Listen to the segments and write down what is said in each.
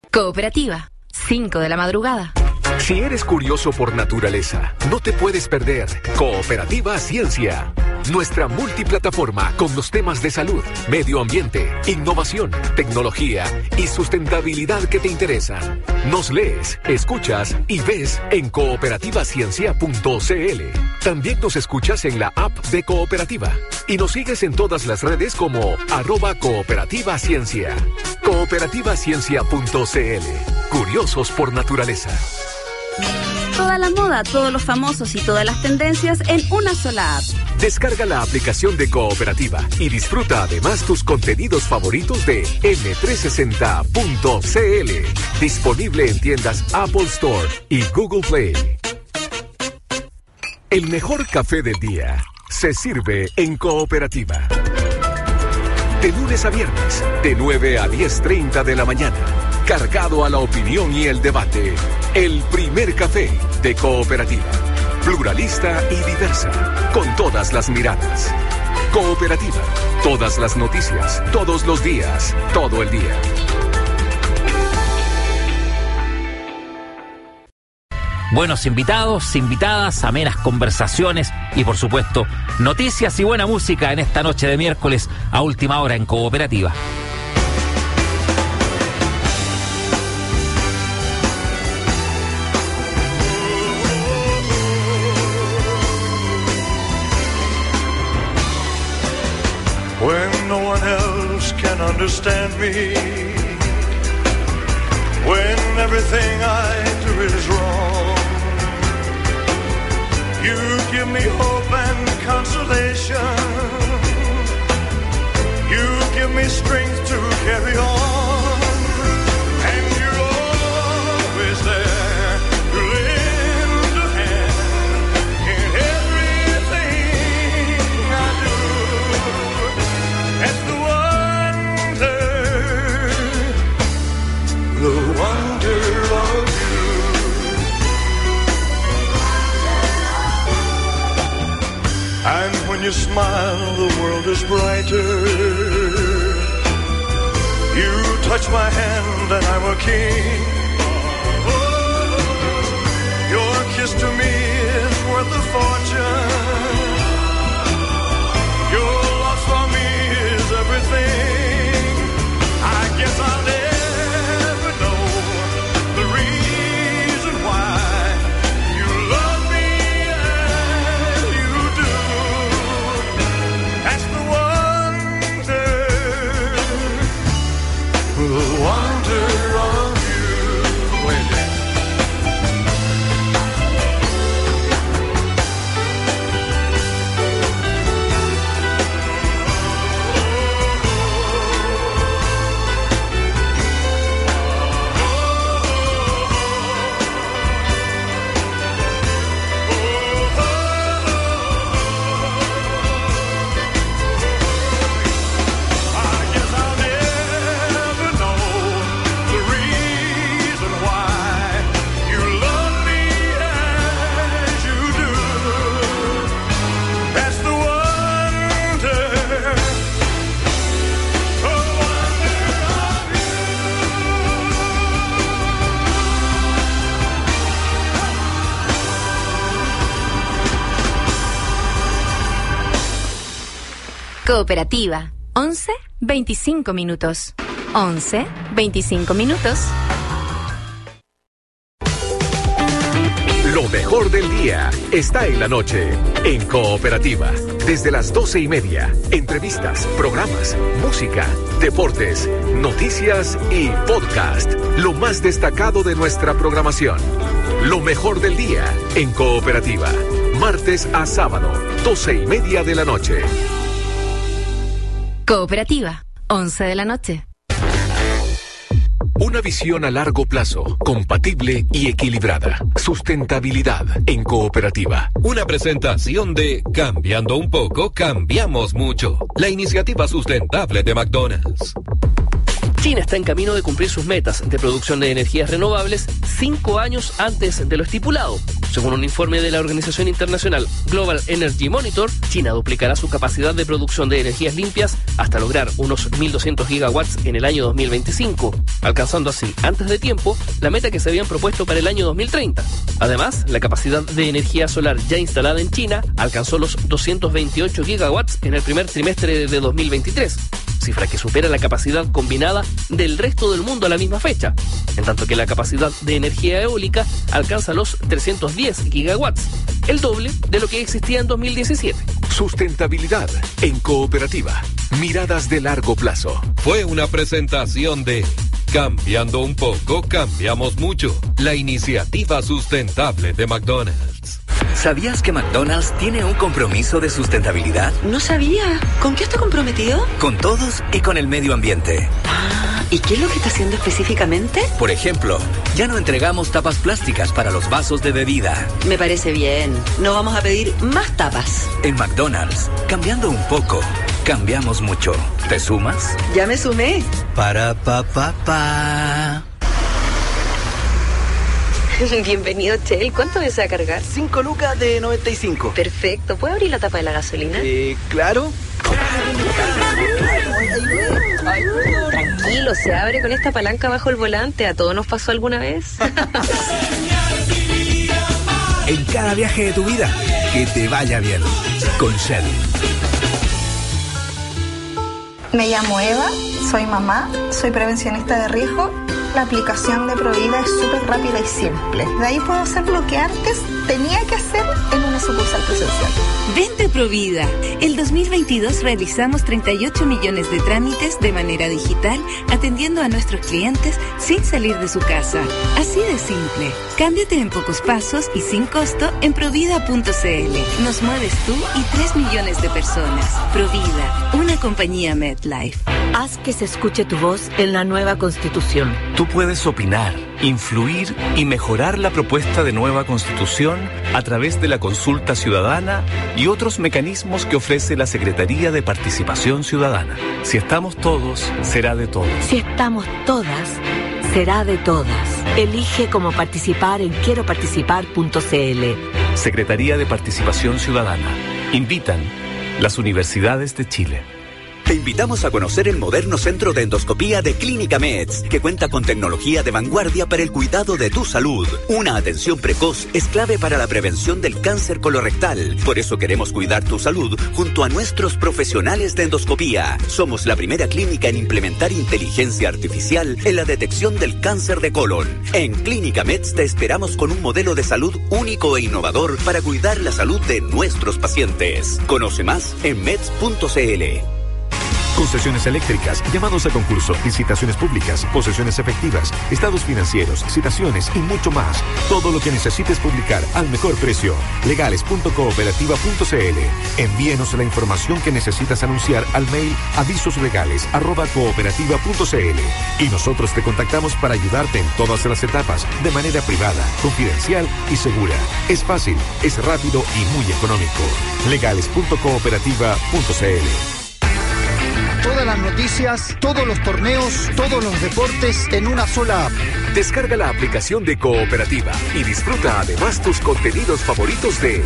Cooperativa, 5 de la madrugada. Si eres curioso por naturaleza, no te puedes perder Cooperativa Ciencia. Nuestra multiplataforma con los temas de salud, medio ambiente, innovación, tecnología y sustentabilidad que te interesan. Nos lees, escuchas y ves en cooperativaciencia.cl. También nos escuchas en la app de Cooperativa y nos sigues en todas las redes como @cooperativaciencia. Cooperativaciencia.cl. Curiosos por naturaleza. Toda la moda, todos los famosos y todas las tendencias en una sola app. Descarga la aplicación de Cooperativa y disfruta además tus contenidos favoritos de m360.cl. Disponible en tiendas Apple Store y Google Play. El mejor café del día se sirve en Cooperativa. De lunes a viernes, de 9 a 10:30 de la mañana. Cargado a la opinión y el debate. El primer café de Cooperativa. Pluralista y diversa. Con todas las miradas. Cooperativa. Todas las noticias. Todos los días. Todo el día. Buenos invitados, invitadas, amenas conversaciones y, por supuesto, noticias y buena música en esta noche de miércoles a última hora en Cooperativa. When no one else can understand me, when everything I do is wrong, you give me hope and consolation, you give me strength to carry on, and you're always there to lend a hand in everything I do. That's the wonder of you. And when you smile, the world is brighter. You touch my hand and I'm a king. Oh, your kiss to me is worth a fortune. Your love for me is everything. I guess I'll never know the reason why you love me as you do. That's the wonder of you. Wait a minute. Cooperativa, 11:25 minutos. 11:25 minutos. Lo mejor del día está en la noche, en Cooperativa. Desde las 12:30, entrevistas, programas, música, deportes, noticias y podcast. Lo más destacado de nuestra programación. Lo mejor del día en Cooperativa. Martes a sábado, 12:30 de la noche. Cooperativa, 11 de la noche. Una visión a largo plazo, compatible y equilibrada. Sustentabilidad en Cooperativa. Una presentación de Cambiando un poco, cambiamos mucho. La iniciativa sustentable de McDonald's. China está en camino de cumplir sus metas de producción de energías renovables 5 años antes de lo estipulado. Según un informe de la organización internacional Global Energy Monitor, China duplicará su capacidad de producción de energías limpias hasta lograr unos 1.200 gigawatts en el año 2025, alcanzando así, antes de tiempo, la meta que se habían propuesto para el año 2030. Además, la capacidad de energía solar ya instalada en China alcanzó los 228 gigawatts en el primer trimestre de 2023, cifra que supera la capacidad combinada del resto del mundo a la misma fecha, en tanto que la capacidad de energía eólica alcanza los 310 gigawatts, el doble de lo que existía en 2017. Sustentabilidad en Cooperativa. Miradas de largo plazo. Fue una presentación de Cambiando un poco, cambiamos mucho. La iniciativa sustentable de McDonald's. ¿Sabías que McDonald's tiene un compromiso de sustentabilidad? No sabía. ¿Con qué está comprometido? Con todos y con el medio ambiente. ¿Y qué es lo que está haciendo específicamente? Por ejemplo, ya no entregamos tapas plásticas para los vasos de bebida. Me parece bien. No vamos a pedir más tapas. En McDonald's, cambiando un poco, cambiamos mucho. ¿Te sumas? Ya me sumé. Para pa pa pa. Bienvenido, Chel. ¿Cuánto desea cargar? 5 lucas de 95. Perfecto. ¿Puedo abrir la tapa de la gasolina? Claro. Tranquilo, se abre con esta palanca bajo el volante. ¿A todos nos pasó alguna vez? En cada viaje de tu vida, que te vaya bien. Con Shell. Me llamo Eva, soy mamá, soy prevencionista de riesgo. La aplicación de Provida es súper rápida y simple. De ahí puedo hacer lo que antes tenía que hacer en una sucursal presencial. Vente Provida. El 2022 realizamos 38 millones de trámites de manera digital, atendiendo a nuestros clientes sin salir de su casa. Así de simple. Cámbiate en pocos pasos y sin costo en Provida.cl. Nos mueves tú y 3 millones de personas. Provida, una compañía MetLife. Haz que se escuche tu voz en la nueva Constitución. Tú puedes opinar, influir y mejorar la propuesta de nueva Constitución a través de la consulta ciudadana y otros mecanismos que ofrece la Secretaría de Participación Ciudadana. Si estamos todos, será de todos. Si estamos todas, será de todas. Elige cómo participar en quieroparticipar.cl. Secretaría de Participación Ciudadana. Invitan las universidades de Chile. Te invitamos a conocer el moderno centro de endoscopía de Clínica Meds, que cuenta con tecnología de vanguardia para el cuidado de tu salud. Una atención precoz es clave para la prevención del cáncer colorectal. Por eso queremos cuidar tu salud junto a nuestros profesionales de endoscopía. Somos la primera clínica en implementar inteligencia artificial en la detección del cáncer de colon. En Clínica Meds te esperamos con un modelo de salud único e innovador para cuidar la salud de nuestros pacientes. Conoce más en meds.cl. Concesiones eléctricas, llamados a concurso, licitaciones públicas, posesiones efectivas, estados financieros, citaciones y mucho más. Todo lo que necesites publicar al mejor precio. Legales.cooperativa.cl. Envíenos la información que necesitas anunciar al mail avisoslegales@cooperativa.cl y nosotros te contactamos para ayudarte en todas las etapas de manera privada, confidencial y segura. Es fácil, es rápido y muy económico. Legales.cooperativa.cl. Todas las noticias, todos los torneos, todos los deportes en una sola app. Descarga la aplicación de Cooperativa y disfruta además tus contenidos favoritos de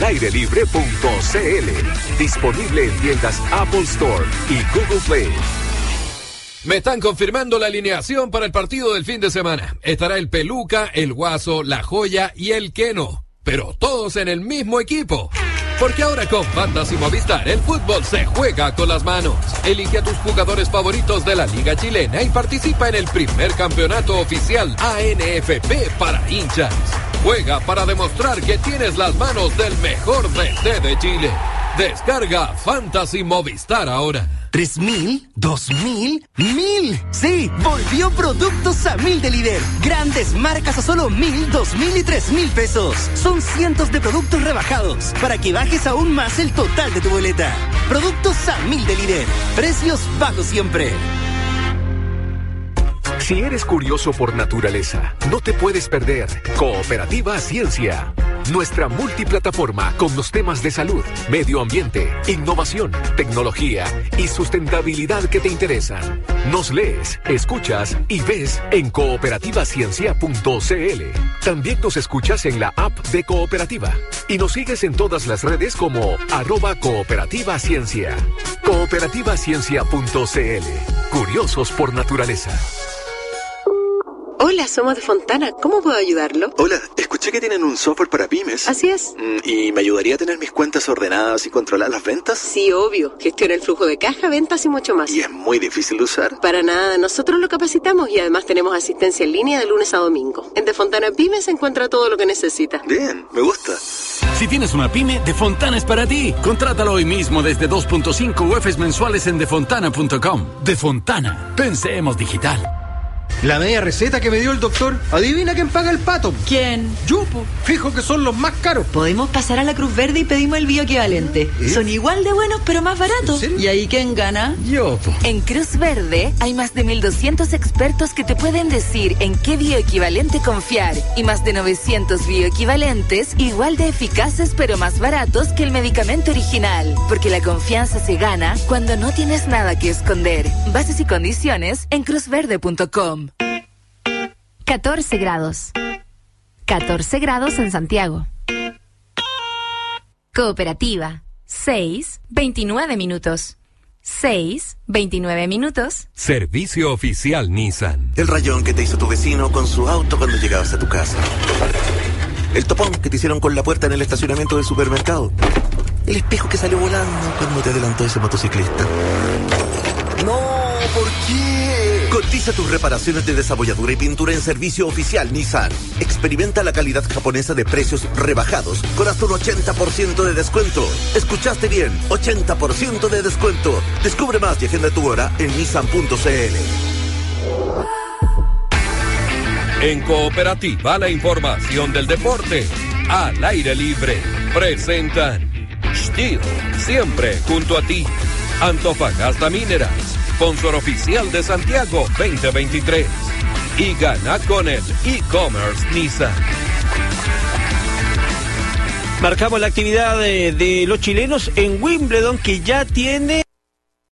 alairelibre.cl. Disponible en tiendas Apple Store y Google Play. Me están confirmando la alineación para el partido del fin de semana. Estará el Peluca, el Guaso, la Joya y el Keno. Pero todos en el mismo equipo. Porque ahora con Fantasy Movistar el fútbol se juega con las manos. Elige a tus jugadores favoritos de la Liga Chilena y participa en el primer campeonato oficial ANFP para hinchas. Juega para demostrar que tienes las manos del mejor DT de Chile. Descarga Fantasy Movistar ahora. 3.000, 2.000, 1.000. Sí, volvió Productos a 1.000 de Líder. Grandes marcas a solo 1.000, 2.000 y 3.000 pesos. Son cientos de productos rebajados para que bajes aún más el total de tu boleta. Productos a 1.000 de Líder. Precios bajos siempre. Si eres curioso por naturaleza, no te puedes perder Cooperativa Ciencia. nuestra multiplataforma con los temas de salud, medio ambiente, innovación, tecnología y sustentabilidad que te interesan. Nos lees, escuchas y ves en cooperativaciencia.cl. También nos escuchas en la app de Cooperativa y nos sigues en todas las redes como @cooperativaciencia. Cooperativaciencia.cl. Curiosos por naturaleza. Hola, somos de Fontana. ¿Cómo puedo ayudarlo? Hola, escuché que tienen un software para pymes. Así es. ¿Y me ayudaría a tener mis cuentas ordenadas y controlar las ventas? Sí, obvio. Gestiona el flujo de caja, ventas y mucho más. ¿Y es muy difícil de usar? Para nada. Nosotros lo capacitamos y además tenemos asistencia en línea de lunes a domingo. En De Fontana Pymes encuentra todo lo que necesita. Bien, me gusta. Si tienes una pyme, De Fontana es para ti. Contrátalo hoy mismo desde 2.5 UFs mensuales en defontana.com. De Fontana. Pensemos digital. La media receta que me dio el doctor, adivina quién paga el pato. ¿Quién? Yo, po. Fijo que son los más caros. Podemos pasar a la Cruz Verde y pedimos el bioequivalente. Son igual de buenos, pero más baratos. ¿Y ahí quién gana? Yo, po. En Cruz Verde hay más de 1.200 expertos que te pueden decir en qué bioequivalente confiar. Y más de 900 bioequivalentes igual de eficaces, pero más baratos que el medicamento original. Porque la confianza se gana cuando no tienes nada que esconder. Bases y condiciones en cruzverde.com. 14 grados. 14 grados en Santiago. Cooperativa. 6:29 minutos. 6:29 minutos. Servicio oficial Nissan. El rayón que te hizo tu vecino con su auto cuando llegabas a tu casa. El topón que te hicieron con la puerta en el estacionamiento del supermercado. El espejo que salió volando cuando te adelantó ese motociclista. ¡No! ¿Por qué? Cotiza tus reparaciones de desabolladura y pintura en Servicio Oficial Nissan. Experimenta la calidad japonesa de precios rebajados con hasta un 80% de descuento. ¿Escuchaste bien? 80% de descuento. Descubre más y agenda tu hora en nissan.cl. En Cooperativa, la información del deporte al aire libre. Presentan Steel, siempre junto a ti. Antofagasta Minerals, sponsor oficial de Santiago 2023. Y gana con el e-commerce Nissan. Marcamos la actividad de los chilenos en Wimbledon, que ya tiene